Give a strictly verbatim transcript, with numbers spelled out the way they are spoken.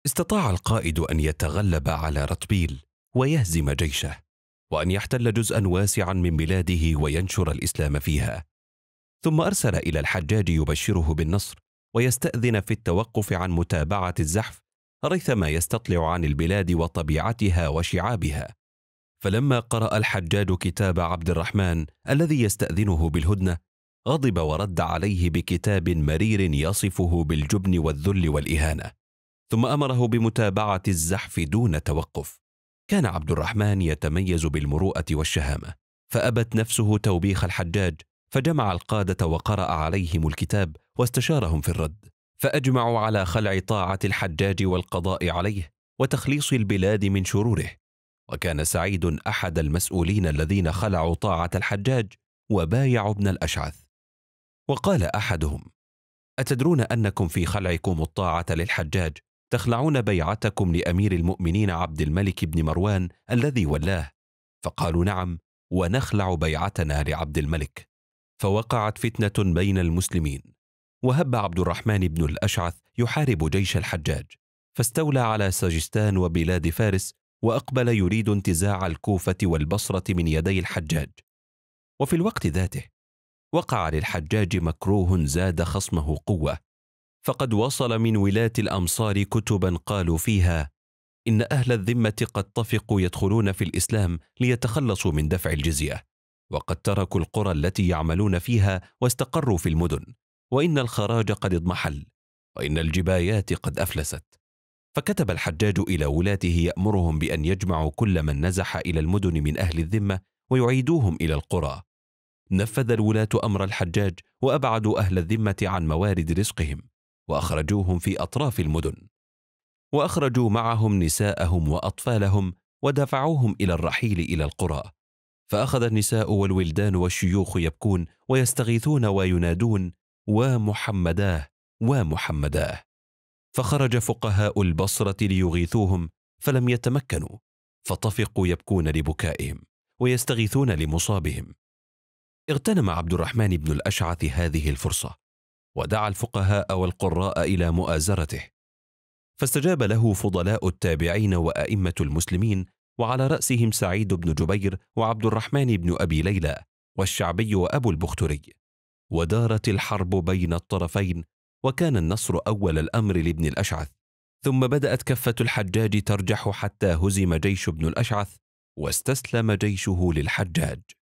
استطاع القائد أن يتغلب على رتبيل ويهزم جيشه، وأن يحتل جزءا واسعا من بلاده وينشر الإسلام فيها. ثم أرسل إلى الحجاج يبشره بالنصر ويستأذن في التوقف عن متابعة الزحف ريثما يستطلع عن البلاد وطبيعتها وشعابها. فلما قرأ الحجاج كتاب عبد الرحمن الذي يستأذنه بالهدنة، غضب ورد عليه بكتاب مرير يصفه بالجبن والذل والإهانة، ثم أمره بمتابعة الزحف دون توقف. كان عبد الرحمن يتميز بالمروءة والشهامة، فأبت نفسه توبيخ الحجاج، فجمع القادة وقرأ عليهم الكتاب واستشارهم في الرد، فأجمعوا على خلع طاعة الحجاج والقضاء عليه وتخليص البلاد من شروره. وكان سعيد أحد المسؤولين الذين خلعوا طاعة الحجاج وبايعوا ابن الأشعث. وقال أحدهم: أتدرون أنكم في خلعكم الطاعة للحجاج تخلعون بيعتكم لأمير المؤمنين عبد الملك بن مروان الذي ولاه؟ فقالوا: نعم، ونخلع بيعتنا لعبد الملك. فوقعت فتنة بين المسلمين، وهب عبد الرحمن بن الأشعث يحارب جيش الحجاج، فاستولى على سجستان وبلاد فارس، وأقبل يريد انتزاع الكوفة والبصرة من يدي الحجاج. وفي الوقت ذاته وقع للحجاج مكروه زاد خصمه قوة، فقد وصل من ولاة الأمصار كتبا قالوا فيها إن أهل الذمة قد طفقوا يدخلون في الإسلام ليتخلصوا من دفع الجزية، وقد تركوا القرى التي يعملون فيها واستقروا في المدن، وإن الخراج قد اضمحل، وإن الجبايات قد أفلست. فكتب الحجاج إلى ولاته يأمرهم بأن يجمعوا كل من نزح إلى المدن من أهل الذمة ويعيدوهم إلى القرى. نفذ الولاة أمر الحجاج، وأبعدوا أهل الذمة عن موارد رزقهم، وأخرجوهم في أطراف المدن، وأخرجوا معهم نساءهم وأطفالهم، ودفعوهم إلى الرحيل إلى القرى. فأخذ النساء والولدان والشيوخ يبكون ويستغيثون وينادون: ومحمداه ومحمداه. فخرج فقهاء البصرة ليغيثوهم، فلم يتمكنوا، فطفقوا يبكون لبكائهم ويستغيثون لمصابهم. اغتنم عبد الرحمن بن الأشعث هذه الفرصة، ودعا الفقهاء والقراء إلى مؤازرته، فاستجاب له فضلاء التابعين وأئمة المسلمين، وعلى رأسهم سعيد بن جبير وعبد الرحمن بن أبي ليلى والشعبي وأبو البختري. ودارت الحرب بين الطرفين، وكان النصر أول الأمر لابن الأشعث، ثم بدأت كفة الحجاج ترجح حتى هزم جيش ابن الأشعث واستسلم جيشه للحجاج.